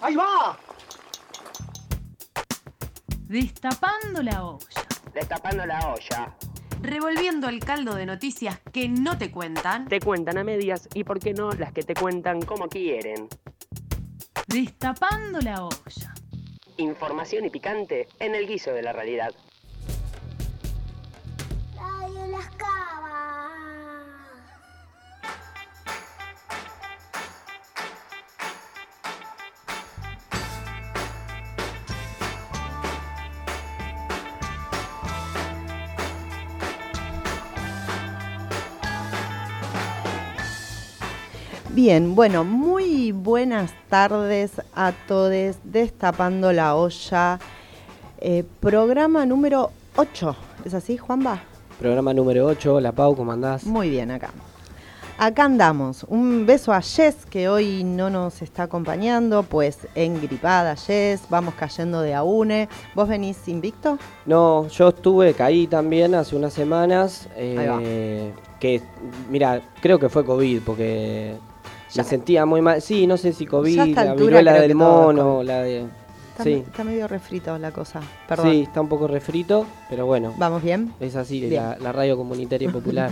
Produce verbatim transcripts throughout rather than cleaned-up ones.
¡Ahí va! Destapando la olla. Destapando la olla. Revolviendo el caldo de noticias que no te cuentan. Te cuentan a medias y, por qué no, las que te cuentan como quieren. Destapando la olla. Información y picante en el guiso de la realidad. Radio Las Cavas. Bien, bueno, muy buenas tardes a todos. Destapando la olla, eh, programa número ocho. ¿Es así, Juanba? Programa número ocho. Hola, Pau, ¿cómo andás? Muy bien, acá. Acá andamos. Un beso a Jess, que hoy no nos está acompañando, pues engripada Jess, vamos cayendo de a une. ¿Vos venís invicto? No, yo estuve, caí también hace unas semanas. Ahí va. Eh, que, mira, creo que fue COVID, porque Ya. me sentía muy mal. Sí, no sé si Ya a COVID, esta la altura viruela creo del que todo es mono, COVID. la de... Está, Sí, está medio refrito la cosa, perdón. sí, está un poco refrito, pero bueno, ¿Vamos bien? es así, Bien. la, la radio comunitaria y popular.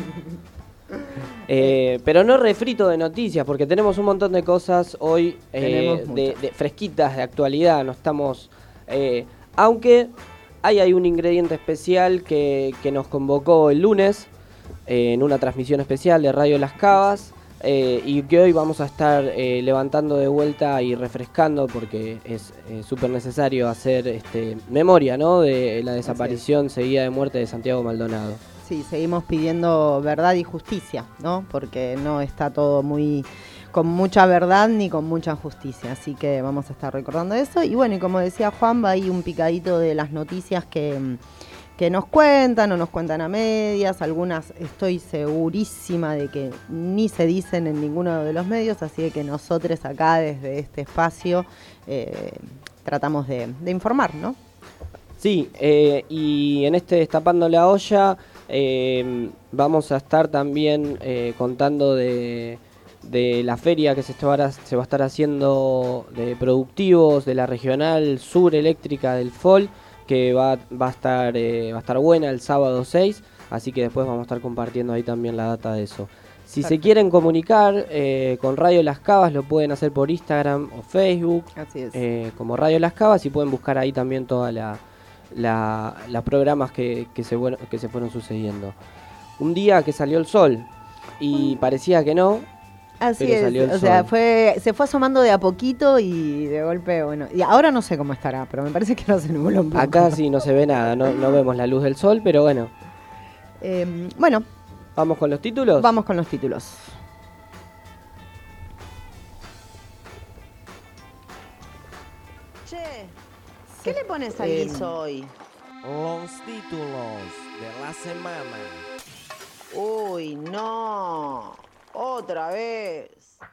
Eh, pero no refrito de noticias, porque tenemos un montón de cosas hoy eh, Tenemos de, muchas. de fresquitas, de actualidad. No estamos, eh, aunque hay, hay un ingrediente especial que, que nos convocó el lunes eh, en una transmisión especial de Radio Las Cavas, eh, y que hoy vamos a estar eh, levantando de vuelta y refrescando, porque es eh, súper necesario hacer este, memoria, ¿no?, de la desaparición seguida de muerte de Santiago Maldonado. Sí, seguimos pidiendo verdad y justicia, ¿no? Porque no está todo muy con mucha verdad ni con mucha justicia, así que vamos a estar recordando eso. Y bueno, y como decía Juan, va ahí un picadito de las noticias que, que nos cuentan o nos cuentan a medias. Algunas estoy segurísima de que ni se dicen en ninguno de los medios, así que nosotros acá desde este espacio eh, tratamos de, de informar, ¿no? Sí, eh, y en este Destapando la Olla eh, vamos a estar también eh, contando de, de la feria que se, estará, se va a estar haciendo de productivos de la Regional Sur Eléctrica del F O L, que va, va, a estar, eh, va a estar buena el sábado seis, así que después vamos a estar compartiendo ahí también la data de eso. Si Perfecto. se quieren comunicar eh, con Radio Las Cavas, lo pueden hacer por Instagram o Facebook, Así es. eh, como Radio Las Cavas, y pueden buscar ahí también toda la... La, los programas que, que, se, bueno, que se fueron sucediendo. Un día que salió el sol y parecía que no, Así pero es, salió el o sea, sol. fue, se fue asomando de a poquito y de golpe, bueno, y ahora no sé cómo estará, pero me parece que no se nubló un poco. Acá sí no se ve nada, no, no vemos la luz del sol, pero bueno. Eh, bueno, ¿Vamos con los títulos? vamos con los títulos. Che, ¿qué le pones al Eh, guiso hoy? Los títulos de la semana. Uy, no, otra vez.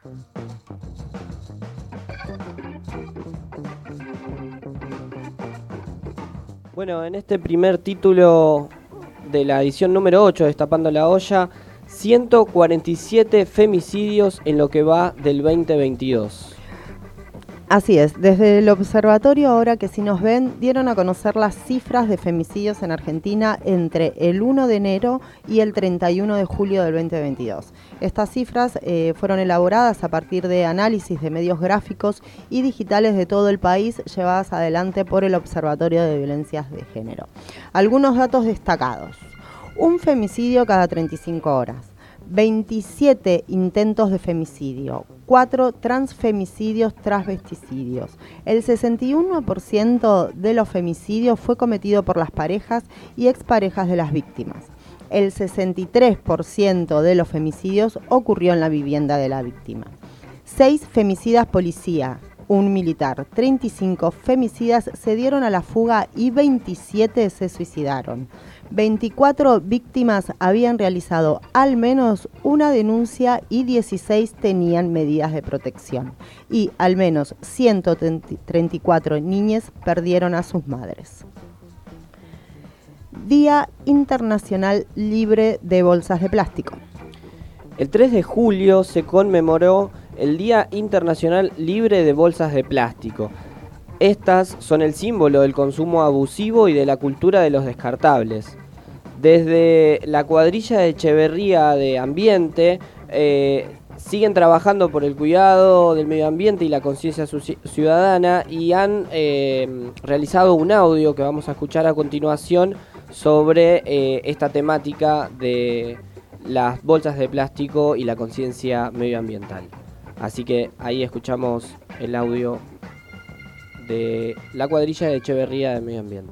Bueno, en este primer título de la edición número ocho, Destapando la Olla, ciento cuarenta y siete femicidios en lo que va del veinte veintidós. Así es, desde el observatorio, ahora que sí nos ven, dieron a conocer las cifras de femicidios en Argentina entre el uno de enero y el treinta y uno de julio del veinte veintidós. Estas cifras eh, fueron elaboradas a partir de análisis de medios gráficos y digitales de todo el país, llevadas adelante por el Observatorio de Violencias de Género. Algunos datos destacados: un femicidio cada treinta y cinco horas. veintisiete intentos de femicidio, cuatro transfemicidios transvesticidios. El sesenta y uno por ciento de los femicidios fue cometido por las parejas y exparejas de las víctimas. El sesenta y tres por ciento de los femicidios ocurrió en la vivienda de la víctima. seis femicidas policía, un militar, treinta y cinco femicidas se dieron a la fuga y veintisiete se suicidaron. veinticuatro víctimas habían realizado al menos una denuncia y dieciséis tenían medidas de protección. Y al menos ciento treinta y cuatro niñas perdieron a sus madres. Día Internacional Libre de Bolsas de Plástico. El tres de julio se conmemoró el Día Internacional Libre de Bolsas de Plástico. Estas son el símbolo del consumo abusivo y de la cultura de los descartables. Desde la cuadrilla de Echeverría de Ambiente, eh, siguen trabajando por el cuidado del medio ambiente y la conciencia ciudadana y han eh, realizado un audio que vamos a escuchar a continuación sobre eh, esta temática de las bolsas de plástico y la conciencia medioambiental. Así que ahí escuchamos el audio de la cuadrilla de Echeverría de Medio Ambiente.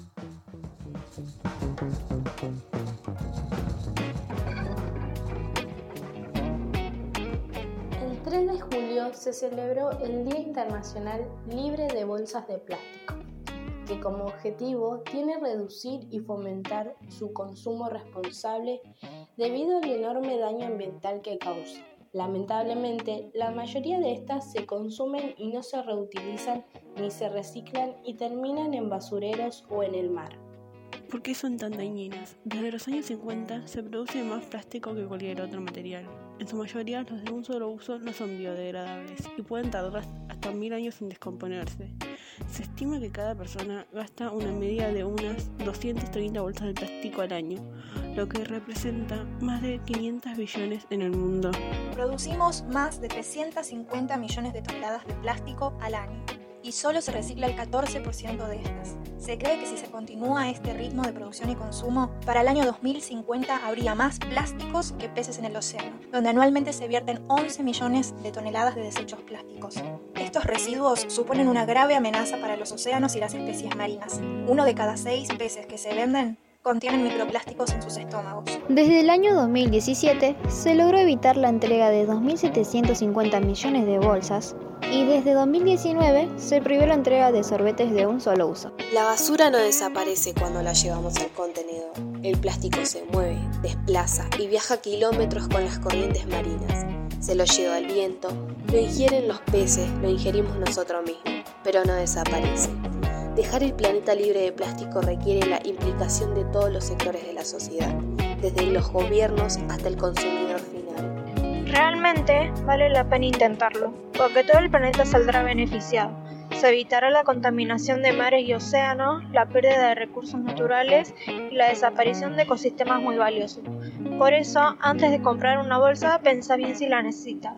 El tres de julio se celebró el Día Internacional Libre de Bolsas de Plástico, que como objetivo tiene reducir y fomentar su consumo responsable debido al enorme daño ambiental que causa. Lamentablemente, la mayoría de estas se consumen y no se reutilizan ni se reciclan y terminan en basureros o en el mar. ¿Por qué son tan dañinas? Desde los años cincuenta se produce más plástico que cualquier otro material. En su mayoría, los de un solo uso no son biodegradables y pueden tardar hasta mil años en descomponerse. Se estima que cada persona gasta una media de unas doscientas treinta bolsas de plástico al año, lo que representa más de quinientos billones en el mundo. Producimos más de trescientos cincuenta millones de toneladas de plástico al año y solo se recicla el catorce por ciento de estas. Se cree que si se continúa a este ritmo de producción y consumo, para el año dos mil cincuenta habría más plásticos que peces en el océano, donde anualmente se vierten once millones de toneladas de desechos plásticos. Estos residuos suponen una grave amenaza para los océanos y las especies marinas. Uno de cada seis peces que se venden contienen microplásticos en sus estómagos. Desde el año dos mil diecisiete se logró evitar la entrega de dos mil setecientos cincuenta millones de bolsas y desde dos mil diecinueve se prohibió la entrega de sorbetes de un solo uso. La basura no desaparece cuando la llevamos al contenedor. El plástico se mueve, desplaza y viaja kilómetros con las corrientes marinas. Se lo lleva el viento, lo ingieren los peces, lo ingerimos nosotros mismos, pero no desaparece. Dejar el planeta libre de plástico requiere la implicación de todos los sectores de la sociedad, desde los gobiernos hasta el consumidor final. Realmente vale la pena intentarlo, porque todo el planeta saldrá beneficiado. Se evitará la contaminación de mares y océanos, la pérdida de recursos naturales y la desaparición de ecosistemas muy valiosos. Por eso, antes de comprar una bolsa, piensa bien si la necesitas.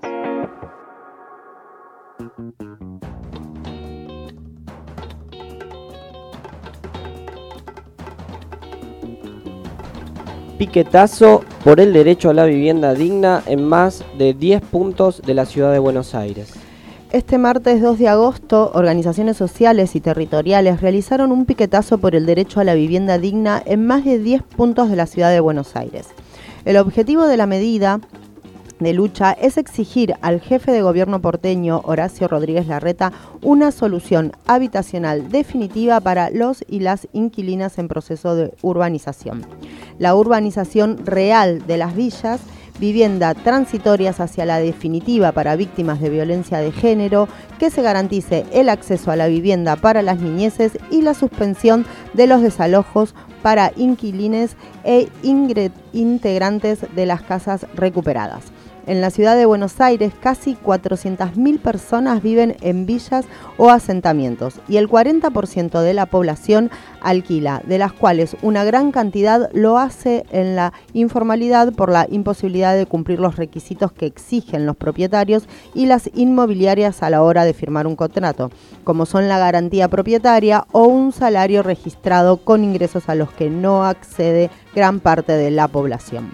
Piquetazo por el derecho a la vivienda digna en más de diez puntos de la ciudad de Buenos Aires. Este martes dos de agosto, organizaciones sociales y territoriales realizaron un piquetazo por el derecho a la vivienda digna en más de diez puntos de la ciudad de Buenos Aires. El objetivo de la medida de lucha es exigir al jefe de gobierno porteño, Horacio Rodríguez Larreta, una solución habitacional definitiva para los y las inquilinas en proceso de urbanización. La urbanización real de las villas, vivienda transitorias hacia la definitiva para víctimas de violencia de género, que se garantice el acceso a la vivienda para las niñeces y la suspensión de los desalojos para inquilines e integrantes de las casas recuperadas. En la ciudad de Buenos Aires, casi cuatrocientas mil personas viven en villas o asentamientos y el cuarenta por ciento de la población alquila, de las cuales una gran cantidad lo hace en la informalidad por la imposibilidad de cumplir los requisitos que exigen los propietarios y las inmobiliarias a la hora de firmar un contrato, como son la garantía propietaria o un salario registrado con ingresos a los que no accede gran parte de la población.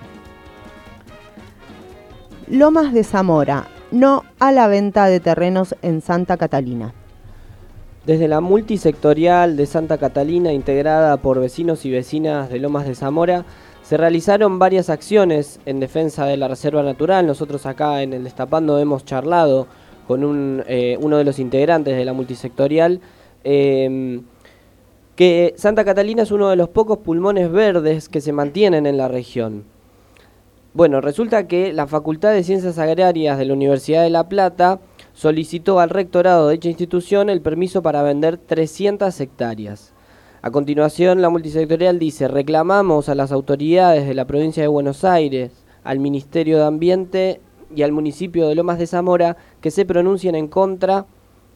Lomas de Zamora, no a la venta de terrenos en Santa Catalina. Desde la multisectorial de Santa Catalina, integrada por vecinos y vecinas de Lomas de Zamora, se realizaron varias acciones en defensa de la reserva natural. Nosotros acá en el Destapando hemos charlado con un, eh, uno de los integrantes de la multisectorial, eh, que Santa Catalina es uno de los pocos pulmones verdes que se mantienen en la región. Bueno, resulta que la Facultad de Ciencias Agrarias de la Universidad de La Plata solicitó al rectorado de dicha institución el permiso para vender trescientas hectáreas. A continuación, la multisectorial dice: reclamamos a las autoridades de la provincia de Buenos Aires, al Ministerio de Ambiente, y al municipio de Lomas de Zamora que se pronuncien en contra.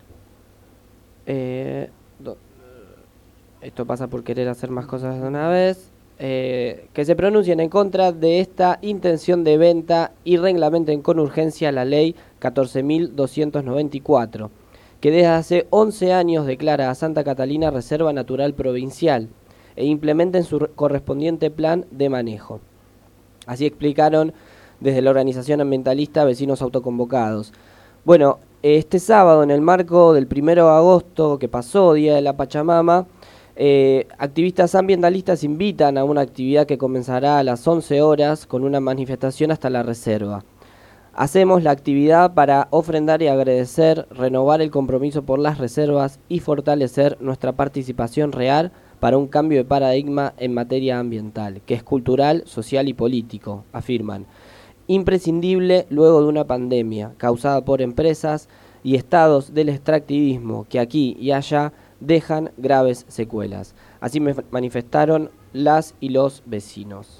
Eh, do, esto pasa por querer hacer más cosas de una vez. Eh, que se pronuncien en contra de esta intención de venta y reglamenten con urgencia la ley catorce mil doscientos noventa y cuatro, que desde hace once años declara a Santa Catalina Reserva Natural Provincial e implementen su correspondiente plan de manejo. Así explicaron desde la organización ambientalista Vecinos Autoconvocados. Bueno, este sábado, en el marco del primero de agosto que pasó, Día de la Pachamama, Eh, activistas ambientalistas invitan a una actividad que comenzará a las once horas con una manifestación hasta la reserva. Hacemos la actividad para ofrendar y agradecer, renovar el compromiso por las reservas y fortalecer nuestra participación real para un cambio de paradigma en materia ambiental, que es cultural, social y político, afirman. Imprescindible luego de una pandemia causada por empresas y estados del extractivismo que aquí y allá dejan graves secuelas. Así me manifestaron las y los vecinos.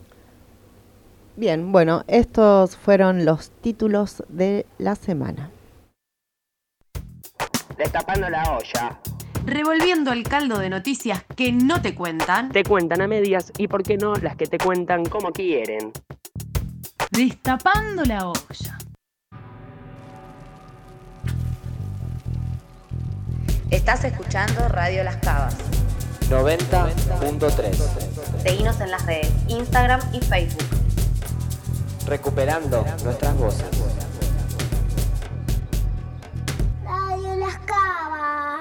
Bien, bueno, estos fueron los títulos de la semana. Destapando la olla. Revolviendo el caldo de noticias que no te cuentan. Te cuentan a medias y por qué no las que te cuentan como quieren. Destapando la olla. Estás escuchando Radio Las Cavas. noventa punto tres. Seguinos en las redes Instagram y Facebook. Recuperando nuestras voces. Radio Las Cavas.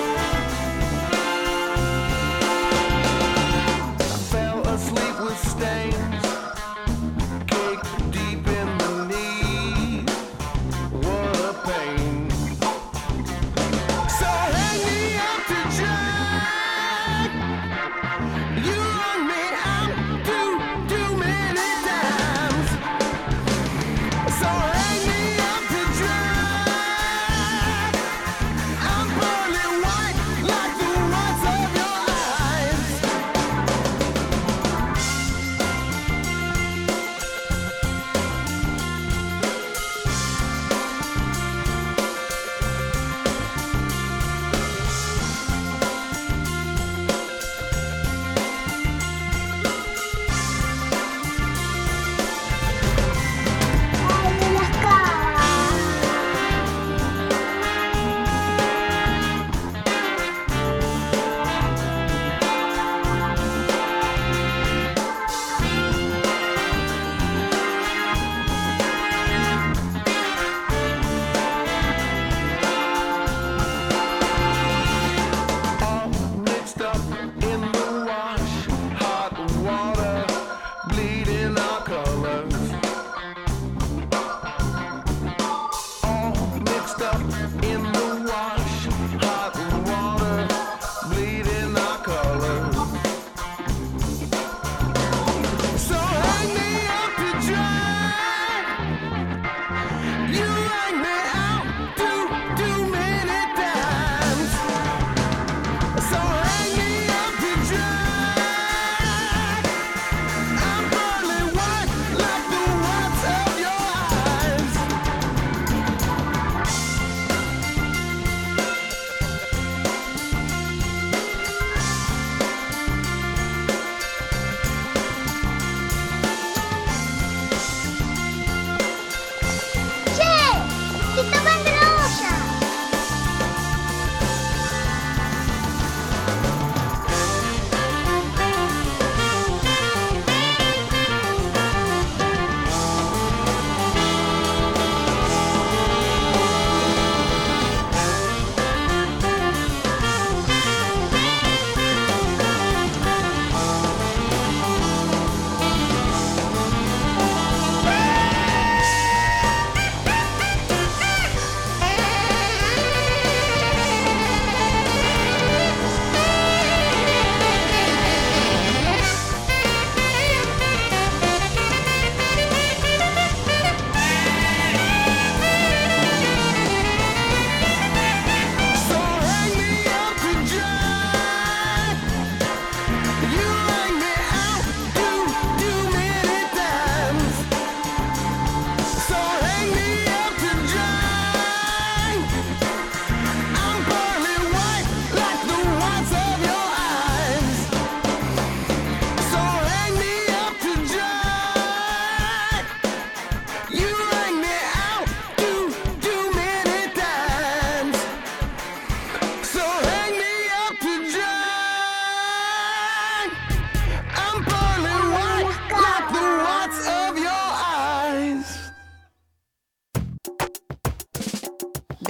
Step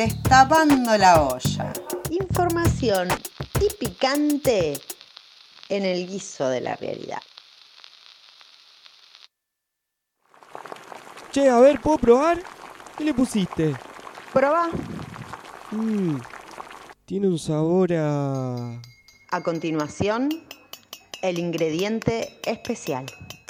Destapando la olla. Información y picante en el guiso de la realidad. Che, a ver, ¿puedo probar? ¿Qué le pusiste? Probá. Mmm, tiene un sabor a... A continuación, el ingrediente especial.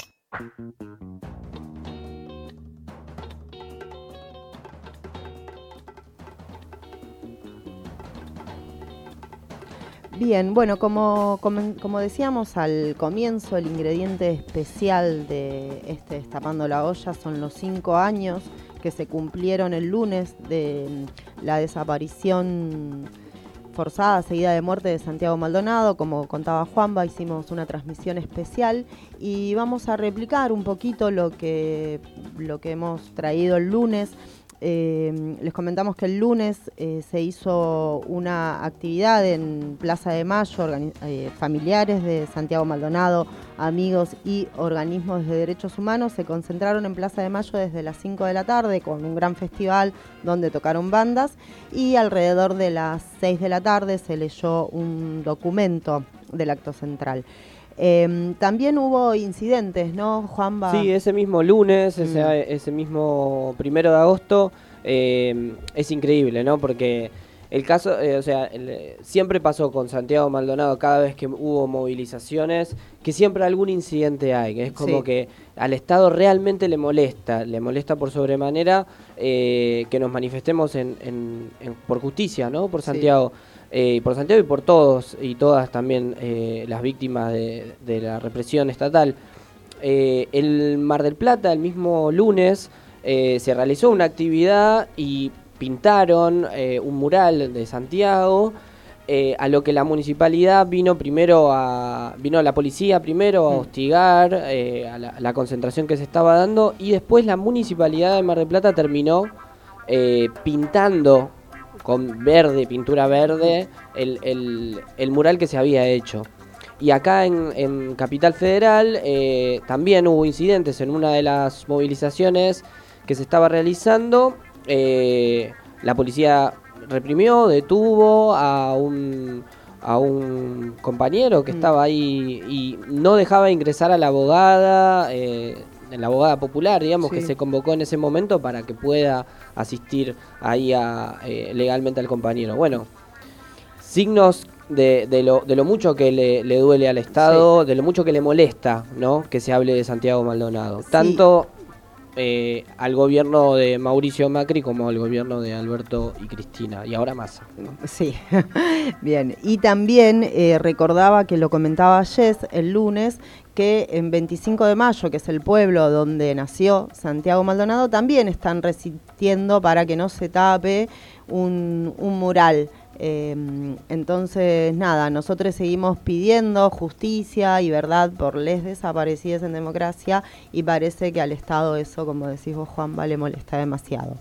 Bien, bueno, como, como, como decíamos al comienzo, el ingrediente especial de este Destapando la Olla son los cinco años que se cumplieron el lunes de la desaparición forzada, seguida de muerte de Santiago Maldonado. Como contaba Juanba, hicimos una transmisión especial y vamos a replicar un poquito lo que, lo que hemos traído el lunes. Eh, les comentamos que el lunes eh, se hizo una actividad en Plaza de Mayo, eh, familiares de Santiago Maldonado, amigos y organismos de derechos humanos se concentraron en Plaza de Mayo desde las cinco de la tarde con un gran festival donde tocaron bandas y alrededor de las seis de la tarde se leyó un documento del acto central. Eh, también hubo incidentes, ¿no, Juanba? Sí, ese mismo lunes, Mm. ese, ese mismo primero de agosto, eh, es increíble, ¿no? Porque el caso, eh, o sea, el, siempre pasó con Santiago Maldonado cada vez que hubo movilizaciones, que siempre algún incidente hay, que es como Sí. que al Estado realmente le molesta, le molesta por sobremanera eh, que nos manifestemos en, en, en, por justicia, ¿no? Por Santiago. Sí. Eh, por Santiago y por todos y todas también eh, las víctimas de, de la represión estatal. Eh, el Mar del Plata, el mismo lunes, eh, se realizó una actividad y pintaron eh, un mural de Santiago, eh, a lo que la municipalidad vino primero a, vino la policía primero a hostigar eh, a, la, a la concentración que se estaba dando, y después la municipalidad de Mar del Plata terminó eh, pintando con verde, pintura verde, el, el, el mural que se había hecho. Y acá en, en Capital Federal eh, también hubo incidentes en una de las movilizaciones que se estaba realizando. Eh, la policía reprimió, detuvo a un, a un compañero que mm. estaba ahí y no dejaba ingresar a la abogada, eh, la abogada popular, digamos, sí. que se convocó en ese momento para que pueda asistir ahí a, eh, legalmente al compañero. Bueno, signos de, de, lo, de lo mucho que le, le duele al Estado, sí. de lo mucho que le molesta, ¿no? Que se hable de Santiago Maldonado. Sí. Tanto eh, al gobierno de Mauricio Macri como al gobierno de Alberto y Cristina, y ahora Massa, ¿no? Sí, bien. Y también eh, recordaba que lo comentaba Jess el lunes, que en veinticinco de mayo, que es el pueblo donde nació Santiago Maldonado, también están resistiendo para que no se tape un, un mural. Eh, entonces, nada, nosotros seguimos pidiendo justicia y verdad por les desaparecidas en democracia, y parece que al Estado eso, como decís vos, Juanba, le molesta demasiado.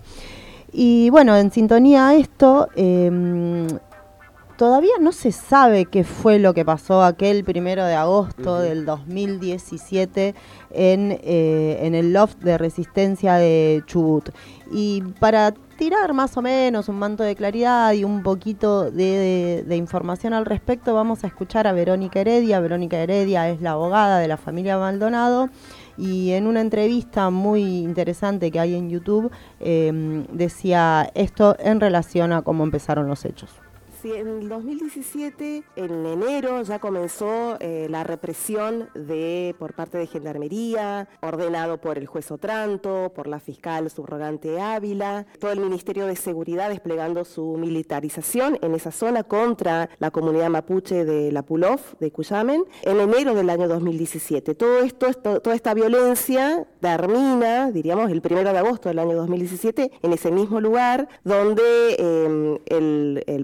Y bueno, en sintonía a esto, eh, todavía no se sabe qué fue lo que pasó aquel primero de agosto uh-huh. del dos mil diecisiete en, eh, en el loft de resistencia de Chubut. Y para tirar más o menos un manto de claridad y un poquito de, de, de información al respecto, vamos a escuchar a Verónica Heredia. Verónica Heredia es la abogada de la familia Maldonado, y en una entrevista muy interesante que hay en YouTube eh, decía esto en relación a cómo empezaron los hechos. Sí, en el dos mil diecisiete, en enero, ya comenzó eh, la represión de por parte de Gendarmería, ordenado por el juez Otranto, por la fiscal subrogante Ávila, todo el Ministerio de Seguridad desplegando su militarización en esa zona contra la comunidad mapuche de La Pulov, de Cuyamen, en enero del año dos mil diecisiete. Todo esto, esto toda esta violencia termina, diríamos, el primero de agosto del año dos mil diecisiete, en ese mismo lugar donde eh, el, el personal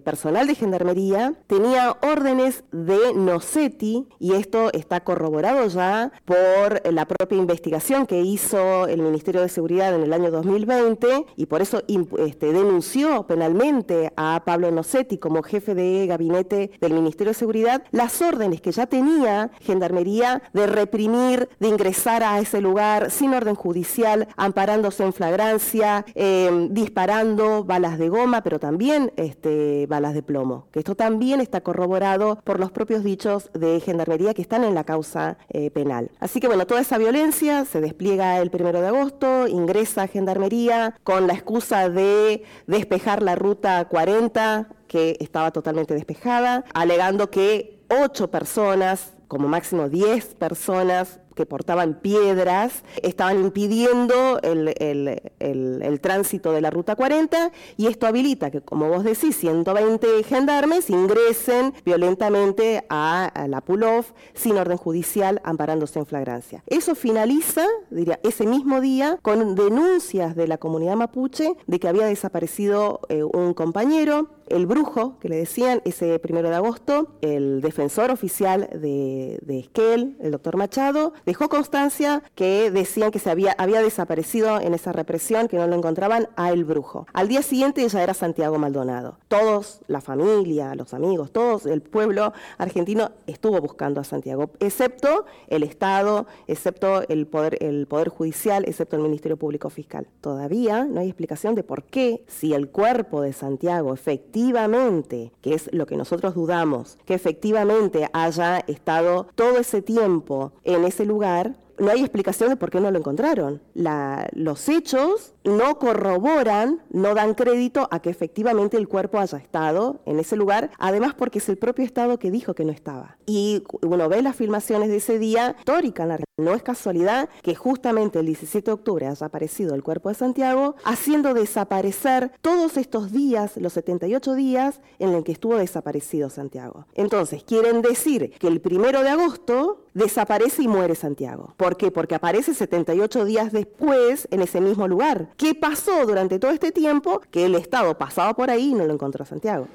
General de Gendarmería tenía órdenes de Nocetti, y esto está corroborado ya por la propia investigación que hizo el Ministerio de Seguridad en el año dos mil veinte, y por eso este, denunció penalmente a Pablo Nocetti como jefe de gabinete del Ministerio de Seguridad, las órdenes que ya tenía Gendarmería de reprimir, de ingresar a ese lugar sin orden judicial, amparándose en flagrancia, eh, disparando balas de goma, pero también este, balas de plomo, que esto también está corroborado por los propios dichos de Gendarmería que están en la causa eh, penal. Así que bueno, toda esa violencia se despliega el primero de agosto, ingresa a Gendarmería con la excusa de despejar la ruta cuarenta, que estaba totalmente despejada, alegando que ocho personas, como máximo diez personas, que portaban piedras, estaban impidiendo el, el, el, el tránsito de la Ruta cuarenta, y esto habilita que, como vos decís, ciento veinte gendarmes ingresen violentamente a, a la Pull-Off sin orden judicial, amparándose en flagrancia. Eso finaliza, diría, ese mismo día con denuncias de la comunidad mapuche de que había desaparecido eh, un compañero, el brujo, que le decían, ese primero de agosto. El defensor oficial de, de Esquel, el doctor Machado, dejó constancia que decían que se había, había desaparecido en esa represión, que no lo encontraban, a el brujo. Al día siguiente ya era Santiago Maldonado. Todos, la familia, los amigos, todos, el pueblo argentino estuvo buscando a Santiago, excepto el Estado, excepto el poder, el poder judicial, excepto el Ministerio Público Fiscal. Todavía no hay explicación de por qué, si el cuerpo de Santiago efectivamente efectivamente, que es lo que nosotros dudamos, que efectivamente haya estado todo ese tiempo en ese lugar, no hay explicación de por qué no lo encontraron. La, los hechos no corroboran, no dan crédito a que efectivamente el cuerpo haya estado en ese lugar, además porque es el propio Estado que dijo que no estaba. Y uno ve las filmaciones de ese día, histórica en la Argentina. No es casualidad que justamente el diecisiete de octubre haya aparecido el cuerpo de Santiago, haciendo desaparecer todos estos días, los setenta y ocho días en el que estuvo desaparecido Santiago. Entonces, quieren decir que el primero de agosto desaparece y muere Santiago. ¿Por qué? Porque aparece setenta y ocho días después en ese mismo lugar. ¿Qué pasó durante todo este tiempo? Que el Estado pasaba por ahí y no lo encontró a Santiago.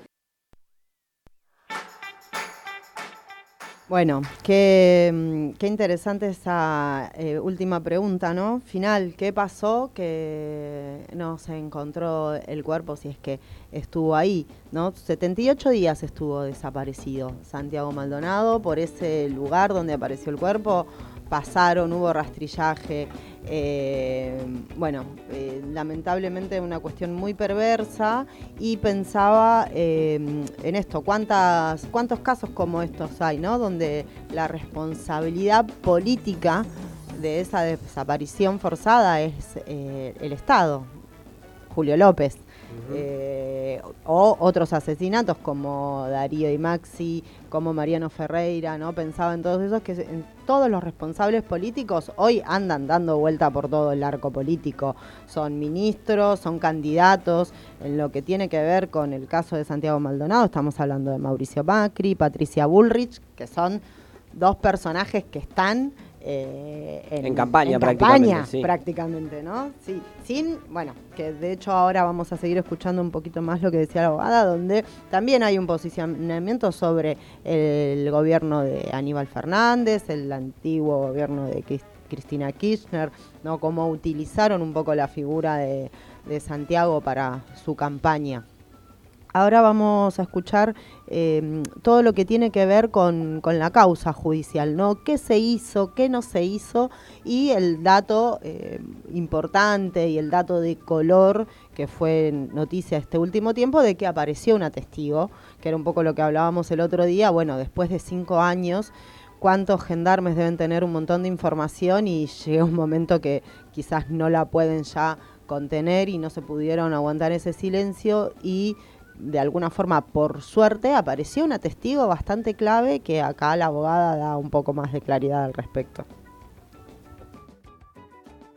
Bueno, qué, qué interesante esa eh, última pregunta, ¿no? Final, ¿qué pasó que no se encontró el cuerpo, si es que estuvo ahí, ¿no? setenta y ocho días estuvo desaparecido Santiago Maldonado. Por ese lugar donde apareció el cuerpo pasaron, hubo rastrillaje, eh, bueno, eh, lamentablemente una cuestión muy perversa, y pensaba eh, en esto, ¿cuántas, cuántos casos como estos hay, ¿no? Donde la responsabilidad política de esa desaparición forzada es eh, el Estado, Julio López. Uh-huh. eh, o otros asesinatos como Darío y Maxi, como Mariano Ferreira, ¿no? Pensaba en todos esos, que en todos los responsables políticos hoy andan dando vuelta por todo el arco político. Son ministros, son candidatos. En lo que tiene que ver con el caso de Santiago Maldonado, estamos hablando de Mauricio Macri, Patricia Bullrich, que son dos personajes que están Eh, en, en campaña, en prácticamente, campaña sí. prácticamente, ¿no? Sí, sin, bueno, que de hecho ahora vamos a seguir escuchando un poquito más lo que decía la abogada, donde también hay un posicionamiento sobre el gobierno de Aníbal Fernández, el antiguo gobierno de Cristina Kirchner, ¿no? Cómo utilizaron un poco la figura de, de Santiago para su campaña. Ahora vamos a escuchar eh, todo lo que tiene que ver con, con la causa judicial, ¿no? ¿Qué se hizo, qué no se hizo? Y el dato eh, importante y el dato de color que fue noticia este último tiempo, de que apareció una testigo, que era un poco lo que hablábamos el otro día. Bueno, después de cinco años, ¿cuántos gendarmes deben tener un montón de información? Y llega un momento que quizás no la pueden ya contener y no se pudieron aguantar ese silencio, y de alguna forma, por suerte, apareció una testigo bastante clave, que acá la abogada da un poco más de claridad al respecto.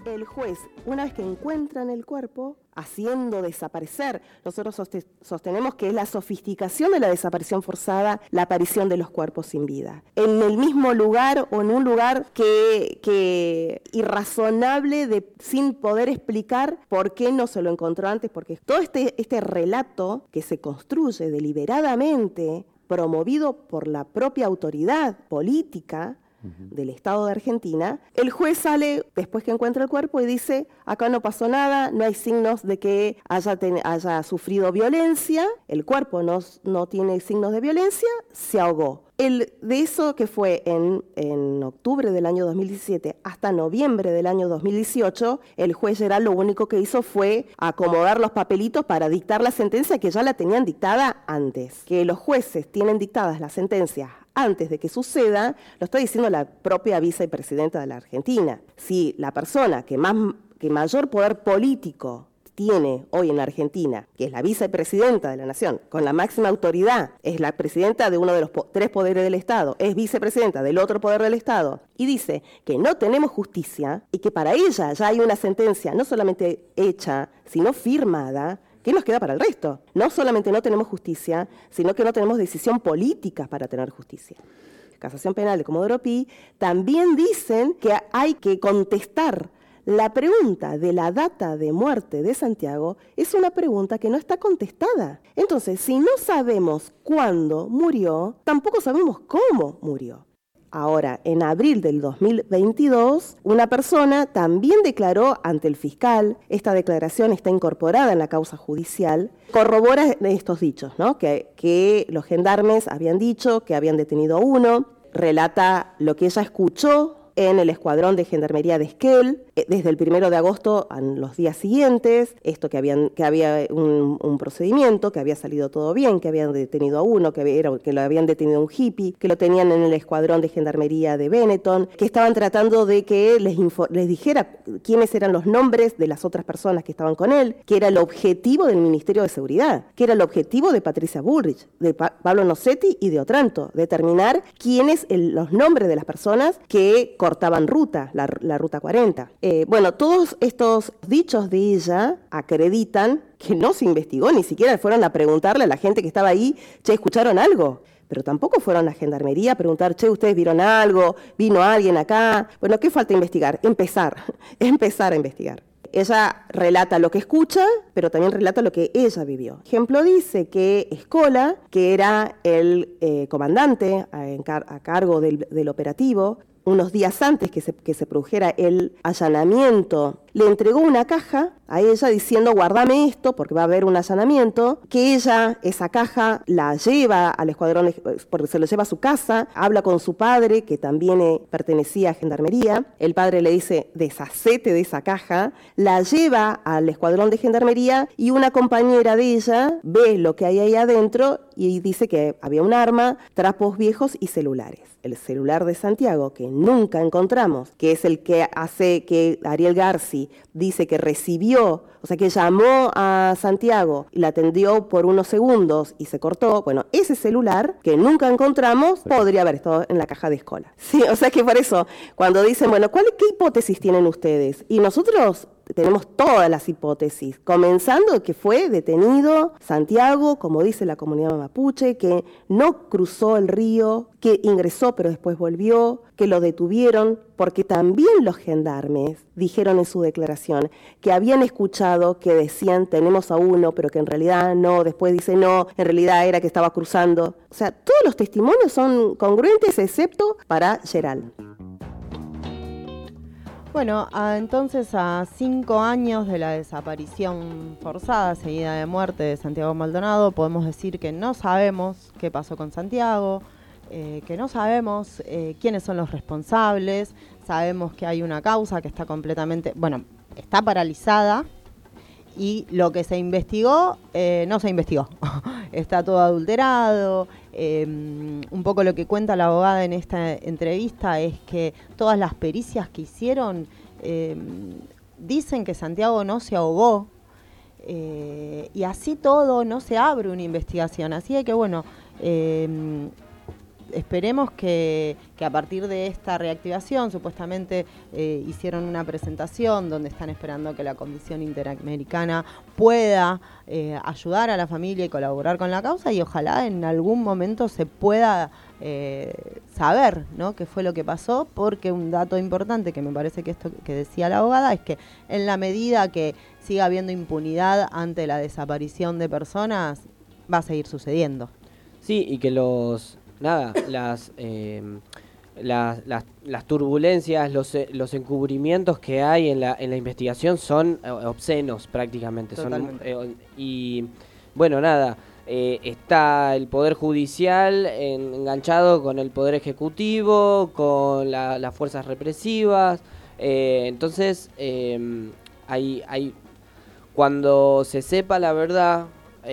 el juez, una vez que encuentran el cuerpo, haciendo desaparecer, nosotros sostenemos que es la sofisticación de la desaparición forzada, la aparición de los cuerpos sin vida. En el mismo lugar o en un lugar que, que irrazonable, de, sin poder explicar por qué no se lo encontró antes, porque todo este, este relato que se construye deliberadamente, promovido por la propia autoridad política del Estado de Argentina, el juez sale después que encuentra el cuerpo y dice, acá no pasó nada, no hay signos de que haya, ten, haya sufrido violencia, el cuerpo no, no tiene signos de violencia, se ahogó. El, de eso que fue en, en octubre del año dos mil diecisiete hasta noviembre del año dos mil dieciocho, el juez Geral lo único que hizo fue acomodar los papelitos para dictar la sentencia que ya la tenían dictada antes. Que los jueces tienen dictadas las sentencias antes de que suceda, lo está diciendo la propia vicepresidenta de la Argentina. Si la persona que, más, que mayor poder político tiene hoy en la Argentina, que es la vicepresidenta de la Nación, con la máxima autoridad, es la presidenta de uno de los po- tres poderes del Estado, es vicepresidenta del otro poder del Estado, y dice que no tenemos justicia y que para ella ya hay una sentencia no solamente hecha, sino firmada, ¿qué nos queda para el resto? No solamente no tenemos justicia, sino que no tenemos decisión política para tener justicia. Casación Penal de Comodoro Pi también dicen que hay que contestar la pregunta de la data de muerte de Santiago, es una pregunta que no está contestada. Entonces, si no sabemos cuándo murió, tampoco sabemos cómo murió. Ahora, en abril del dos mil veintidós, una persona también declaró ante el fiscal, esta declaración está incorporada en la causa judicial, corrobora estos dichos, ¿no? Que, que los gendarmes habían dicho que habían detenido a uno, relata lo que ella escuchó en el escuadrón de gendarmería de Esquel, desde el primero de agosto a los días siguientes, esto que, habían, que había un, un procedimiento, que había salido todo bien, que habían detenido a uno, que, había, que lo habían detenido a un hippie, que lo tenían en el escuadrón de gendarmería de Benetton, que estaban tratando de que les, info, les dijera quiénes eran los nombres de las otras personas que estaban con él, que era el objetivo del Ministerio de Seguridad, que era el objetivo de Patricia Bullrich, de pa Pablo Nocetti y de Otranto, determinar quiénes el, los nombres de las personas que cortaban ruta, la, la ruta cuarenta. Eh, bueno, todos estos dichos de ella acreditan que no se investigó, ni siquiera fueron a preguntarle a la gente que estaba ahí, che, ¿escucharon algo? Pero tampoco fueron a gendarmería a preguntar, che, ¿ustedes vieron algo? ¿Vino alguien acá? Bueno, ¿qué falta investigar? Empezar, empezar a investigar. Ella relata lo que escucha, pero también relata lo que ella vivió. Ejemplo, dice que Escola, que era el eh, comandante a, a cargo del, del operativo, unos días antes que se, que se produjera el allanamiento, le entregó una caja a ella diciendo, guardame esto porque va a haber un allanamiento, que ella esa caja la lleva al escuadrón, porque se lo lleva a su casa, habla con su padre, que también eh, pertenecía a Gendarmería, el padre le dice, deshacete de esa caja, la lleva al escuadrón de Gendarmería y una compañera de ella ve lo que hay ahí adentro y dice que había un arma, trapos viejos y celulares. El celular de Santiago, que nunca encontramos, que es el que hace que Ariel Garci dice que recibió, o sea, que llamó a Santiago y la atendió por unos segundos y se cortó, bueno, ese celular que nunca encontramos podría haber estado en la caja de Escola. Sí, o sea que por eso, cuando dicen, bueno, ¿cuál, qué hipótesis tienen ustedes? Y nosotros tenemos todas las hipótesis, comenzando que fue detenido Santiago, como dice la comunidad mapuche, que no cruzó el río, que ingresó pero después volvió, que lo detuvieron, porque también los gendarmes dijeron en su declaración que habían escuchado que decían tenemos a uno, pero que en realidad no, después dice no, en realidad era que estaba cruzando. O sea, todos los testimonios son congruentes excepto para Geral. Bueno, a, entonces a cinco años de la desaparición forzada seguida de muerte de Santiago Maldonado, podemos decir que no sabemos qué pasó con Santiago, eh, que no sabemos eh, quiénes son los responsables, sabemos que hay una causa que está completamente, bueno, está paralizada y lo que se investigó eh, no se investigó, está todo adulterado. Eh, un poco lo que cuenta la abogada en esta entrevista es que todas las pericias que hicieron eh, dicen que Santiago no se ahogó eh, y así todo no se abre una investigación. Así que bueno, eh, esperemos que, que a partir de esta reactivación, supuestamente eh, hicieron una presentación donde están esperando que la Comisión Interamericana pueda eh, ayudar a la familia y colaborar con la causa, y ojalá en algún momento se pueda eh, saber, ¿no?, qué fue lo que pasó, porque un dato importante que me parece que esto que decía la abogada es que en la medida que siga habiendo impunidad ante la desaparición de personas, va a seguir sucediendo. Sí, y que los... Nada, las, eh, las, las, las turbulencias, los, los encubrimientos que hay en la, en la investigación son obscenos prácticamente. Son, eh, y bueno, nada, eh, está el Poder Judicial en, enganchado con el Poder Ejecutivo, con la, las fuerzas represivas. Eh, entonces, eh, hay, hay, cuando se sepa la verdad...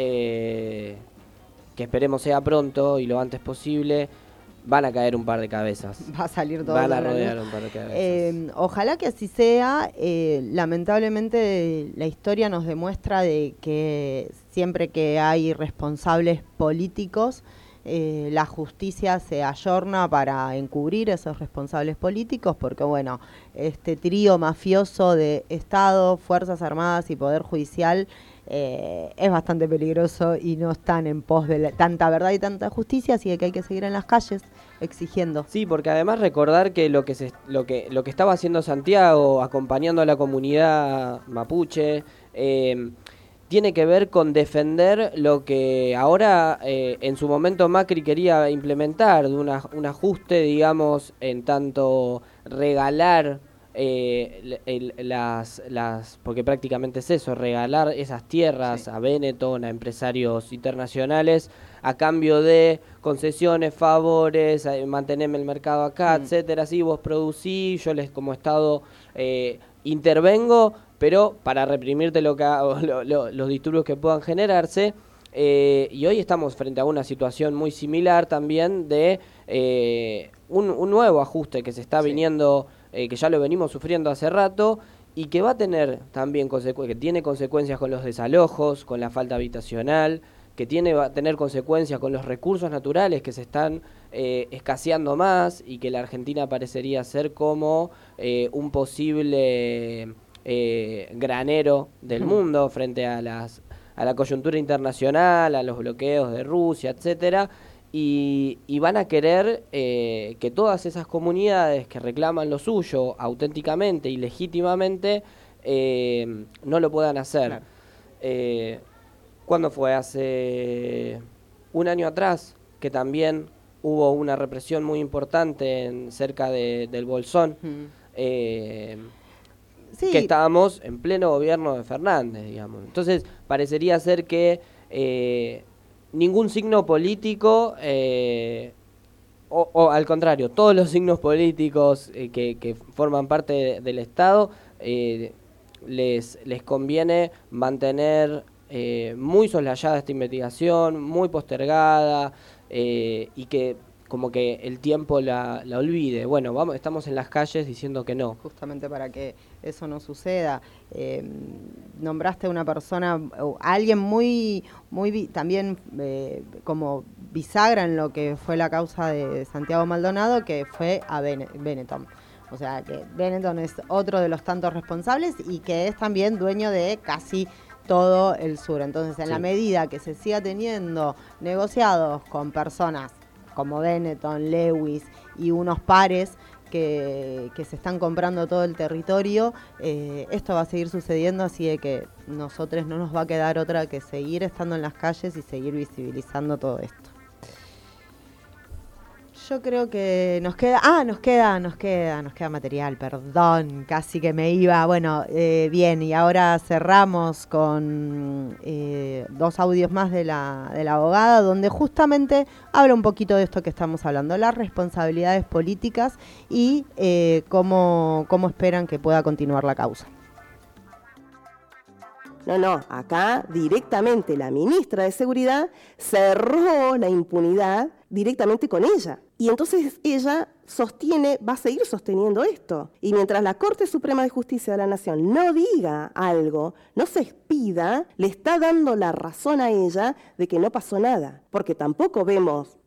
Eh, que esperemos sea pronto y lo antes posible, van a caer un par de cabezas. Va a salir todo. Van a rodear un par de cabezas. Eh, ojalá que así sea. Eh, lamentablemente la historia nos demuestra de que siempre que hay responsables políticos, eh, la justicia se ayorna para encubrir esos responsables políticos, porque bueno, este trío mafioso de Estado, Fuerzas Armadas y Poder Judicial Eh, es bastante peligroso y no están en pos de la, tanta verdad y tanta justicia, así que hay que seguir en las calles exigiendo. Sí, porque además recordar que lo que se, lo que lo que estaba haciendo Santiago, acompañando a la comunidad mapuche, eh, tiene que ver con defender lo que ahora eh, en su momento Macri quería implementar, de una, un ajuste, digamos, en tanto regalar Eh, el, el, las, las porque prácticamente es eso, regalar esas tierras sí. a Benetton, a empresarios internacionales, a cambio de concesiones, favores, a, mantenerme el mercado acá, mm. etcétera. Sí, vos producís, yo les como Estado eh, intervengo, pero para reprimirte lo que, lo, lo, los disturbios que puedan generarse. Eh, y hoy estamos frente a una situación muy similar también de eh, un, un nuevo ajuste que se está sí. viniendo, eh, que ya lo venimos sufriendo hace rato y que va a tener también consecu- que tiene consecuencias con los desalojos, con la falta habitacional, que tiene va a tener consecuencias con los recursos naturales que se están eh, escaseando más y que la Argentina parecería ser como eh, un posible eh, granero del mundo frente a las a la coyuntura internacional, a los bloqueos de Rusia, etcétera, y, y van a querer eh, que todas esas comunidades que reclaman lo suyo auténticamente y legítimamente eh, no lo puedan hacer. Claro. Eh, ¿Cuándo fue? Hace un año atrás, que también hubo una represión muy importante en, cerca de, del Bolsón, mm. eh, Sí. que estábamos en pleno gobierno de Fernández, digamos. Entonces, parecería ser que eh, ningún signo político, eh, o, o al contrario, todos los signos políticos eh, que, que forman parte de, del Estado, eh, les, les conviene mantener eh, muy soslayada esta investigación, muy postergada, eh, y que como que el tiempo la, la olvide. Bueno, vamos, estamos en las calles diciendo que no. Justamente para que eso no suceda. Eh, nombraste a una persona, a alguien muy, muy también eh, como bisagra en lo que fue la causa de Santiago Maldonado, que fue a Benetton. O sea, que Benetton es otro de los tantos responsables y que es también dueño de casi todo el sur. Entonces, en sí. la medida que se siga teniendo negociados con personas como Benetton, Lewis y unos pares que, que se están comprando todo el territorio, eh, esto va a seguir sucediendo, así de que nosotros no nos va a quedar otra que seguir estando en las calles y seguir visibilizando todo esto. Yo creo que nos queda, ah, nos queda, nos queda, nos queda material, perdón, casi que me iba. Bueno, eh, bien, y ahora cerramos con eh, dos audios más de la, de la abogada, donde justamente habla un poquito de esto que estamos hablando, las responsabilidades políticas y eh, cómo, cómo esperan que pueda continuar la causa. No, no, acá directamente la ministra de Seguridad cerró la impunidad directamente con ella. Y entonces ella sostiene, va a seguir sosteniendo esto. Y mientras la Corte Suprema de Justicia de la Nación no diga algo, no se expida, le está dando la razón a ella de que no pasó nada. Porque tampoco vemos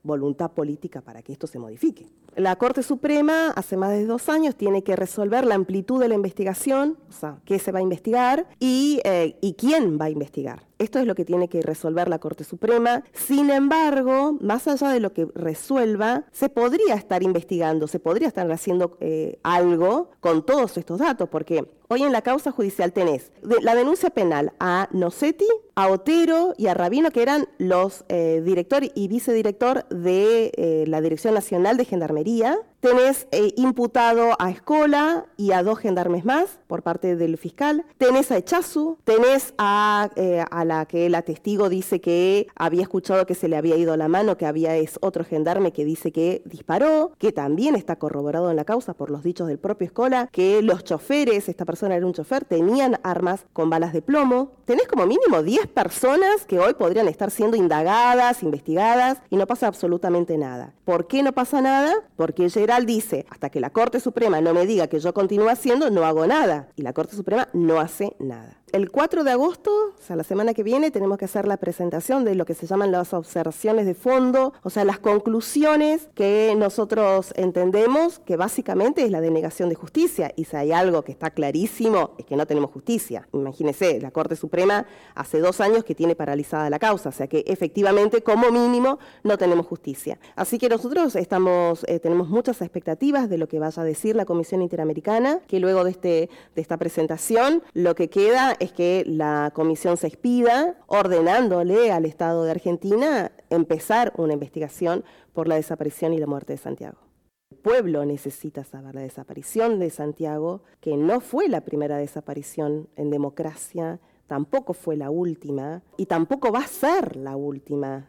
voluntad política para que esto se modifique. La Corte Suprema hace más de dos años tiene que resolver la amplitud de la investigación, o sea, qué se va a investigar y, eh, y quién va a investigar. Esto es lo que tiene que resolver la Corte Suprema. Sin embargo, más allá de lo que resuelva, se podría estar investigando, se podría estar haciendo eh, algo con todos estos datos, porque hoy en la causa judicial tenés de, la denuncia penal a Nocetti, a Otero y a Rabino, que eran los eh, director y vicedirector de eh, la Dirección Nacional de Gendarmería. Tenés eh, imputado a Escola y a dos gendarmes más por parte del fiscal. Tenés a Echazu, tenés a, eh, a la que la testigo dice que había escuchado que se le había ido la mano, que había es otro gendarme que dice que disparó, que también está corroborado en la causa por los dichos del propio Escola, que los choferes, esta persona era un chofer, tenían armas con balas de plomo. Tenés como mínimo diez personas que hoy podrían estar siendo indagadas, investigadas, y no pasa absolutamente nada. ¿Por qué no pasa nada? Porque Gerald dice, hasta que la Corte Suprema no me diga que yo continúe haciendo, no hago nada. Y la Corte Suprema no hace nada. El cuatro de agosto, o sea, la semana que viene, tenemos que hacer la presentación de lo que se llaman las observaciones de fondo, o sea, las conclusiones que nosotros entendemos que básicamente es la denegación de justicia. Y si hay algo que está clarísimo, es que no tenemos justicia. Imagínense, la Corte Suprema hace dos años que tiene paralizada la causa, o sea que efectivamente, como mínimo, no tenemos justicia. Así que nosotros estamos, eh, tenemos muchas expectativas de lo que vaya a decir la Comisión Interamericana, que luego de, este, de esta presentación, lo que queda es que la comisión se expida ordenándole al Estado de Argentina empezar una investigación por la desaparición y la muerte de Santiago. El pueblo necesita saber la desaparición de Santiago, que no fue la primera desaparición en democracia, tampoco fue la última y tampoco va a ser la última.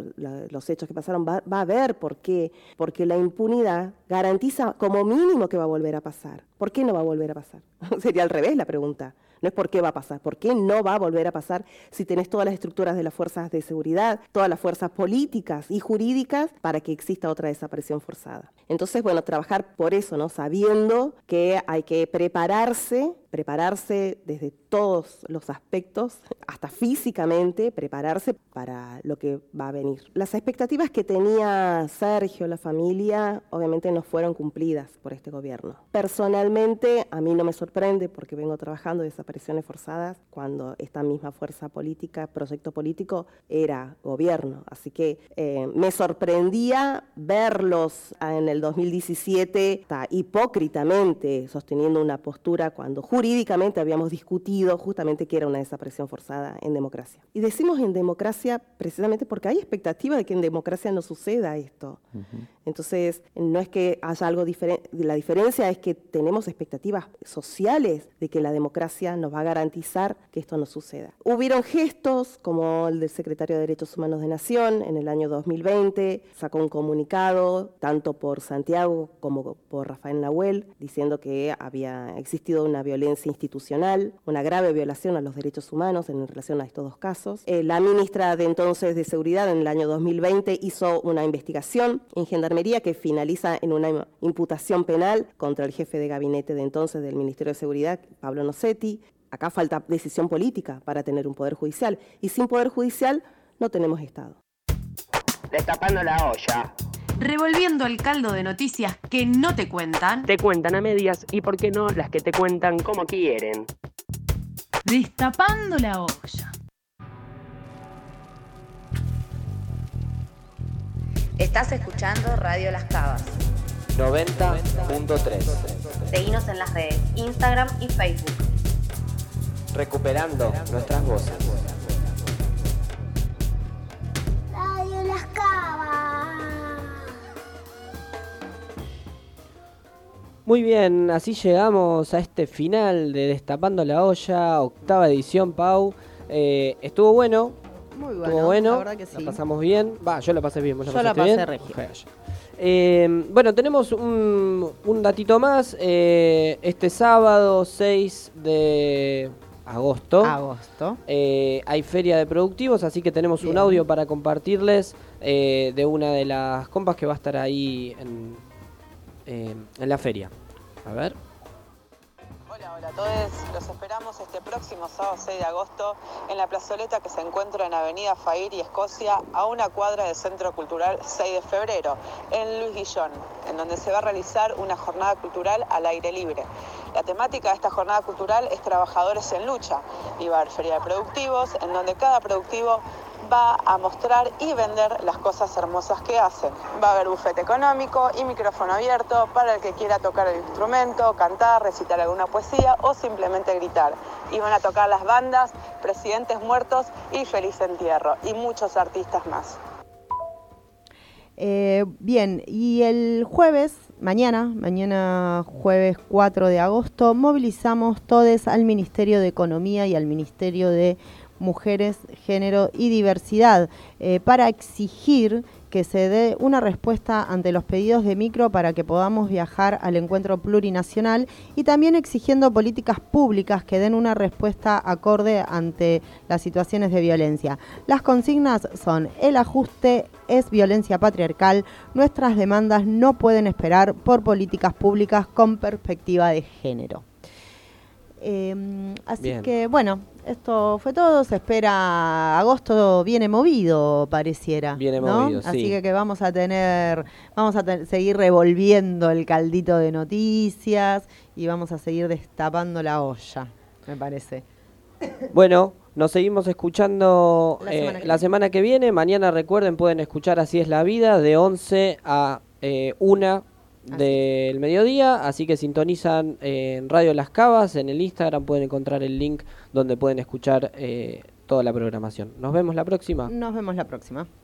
Los hechos que pasaron va, va a haber por qué, porque la impunidad garantiza como mínimo que va a volver a pasar. ¿Por qué no va a volver a pasar? Sería al revés la pregunta. No es por qué va a pasar, por qué no va a volver a pasar si tenés todas las estructuras de las fuerzas de seguridad, todas las fuerzas políticas y jurídicas para que exista otra desaparición forzada. Entonces, bueno, trabajar por eso, ¿no? Sabiendo que hay que prepararse, prepararse desde todos los aspectos, hasta físicamente, prepararse para lo que va a venir. Las expectativas que tenía Sergio, la familia, obviamente no fueron cumplidas por este gobierno. Personalmente, a mí no me sorprende porque vengo trabajando desapariciones forzadas cuando esta misma fuerza política, proyecto político, era gobierno. Así que eh, me sorprendía verlos en el dos mil diecisiete hipócritamente sosteniendo una postura cuando jurídicamente habíamos discutido justamente que era una desaparición forzada en democracia. Y decimos en democracia precisamente porque hay expectativa de que en democracia no suceda esto. Uh-huh. Entonces, no es que haya algo diferente, la diferencia es que tenemos expectativas sociales de que la democracia nos va a garantizar que esto no suceda. Hubieron gestos como el del secretario de Derechos Humanos de Nación en el año dos mil veinte, sacó un comunicado tanto por Santiago como por Rafael Nahuel diciendo que había existido una violencia institucional, una grave violación a los derechos humanos en relación a estos dos casos. Eh, la ministra de entonces de Seguridad en el año dos mil veinte hizo una investigación en Gendarmería que finaliza en una imputación penal contra el jefe de gabinete de entonces del Ministerio de Seguridad, Pablo Nocetti. Acá falta decisión política para tener un poder judicial y sin poder judicial no tenemos Estado. Destapando la olla. Revolviendo el caldo de noticias que no te cuentan. Te cuentan a medias y por qué no las que te cuentan como quieren. Destapando la olla. Estás escuchando Radio Las Cavas. noventa punto tres. Seguinos en las redes Instagram y Facebook. Recuperando nuestras voces. Radio Las Cavas. Muy bien, así llegamos a este final de Destapando la Olla, octava edición, Pau. Eh, estuvo bueno. Muy bueno, estuvo bueno, la verdad que sí. La pasamos bien. Va, yo la pasé bien. ¿Vos la yo la pasaste pasé bien? regio. Eh, bueno, tenemos un, un datito más. Eh, este sábado seis de agosto. Agosto. Eh, hay feria de productivos, así que tenemos bien. Un audio para compartirles eh, de una de las compas que va a estar ahí en, eh, en la feria. A ver. Hola, hola a todos, los esperamos este próximo sábado seis de agosto en la plazoleta que se encuentra en Avenida Fair y Escocia, a una cuadra del Centro Cultural seis de febrero, en Luis Guillón, en donde se va a realizar una jornada cultural al aire libre. La temática de esta jornada cultural es Trabajadores en Lucha, y va a haber feria de productivos, en donde cada productivo va a mostrar y vender las cosas hermosas que hacen. Va a haber bufete económico y micrófono abierto para el que quiera tocar el instrumento, cantar, recitar alguna poesía o simplemente gritar. Y van a tocar las bandas Presidentes Muertos y Feliz Entierro, y muchos artistas más. Eh, bien, y el jueves, mañana, mañana jueves cuatro de agosto, movilizamos todos al Ministerio de Economía y al Ministerio de Mujeres, Género y Diversidad eh, para exigir que se dé una respuesta ante los pedidos de micro para que podamos viajar al encuentro plurinacional, y también exigiendo políticas públicas que den una respuesta acorde ante las situaciones de violencia. Las consignas son: el ajuste es violencia patriarcal, nuestras demandas no pueden esperar por políticas públicas con perspectiva de género. Eh, así Bien. que bueno, esto fue todo. Se espera, agosto viene movido, pareciera, Viene ¿no? movido, sí. Así que, que vamos a tener, vamos a te- seguir revolviendo el caldito de noticias y vamos a seguir destapando la olla, me parece. Bueno, nos seguimos escuchando La eh, semana que la viene. semana que viene. Mañana, recuerden, pueden escuchar Así es la vida de once a eh, una del mediodía, así que sintonizan eh, en Radio Las Cavas, en el Instagram pueden encontrar el link donde pueden escuchar eh, toda la programación. Nos vemos la próxima. Nos vemos la próxima.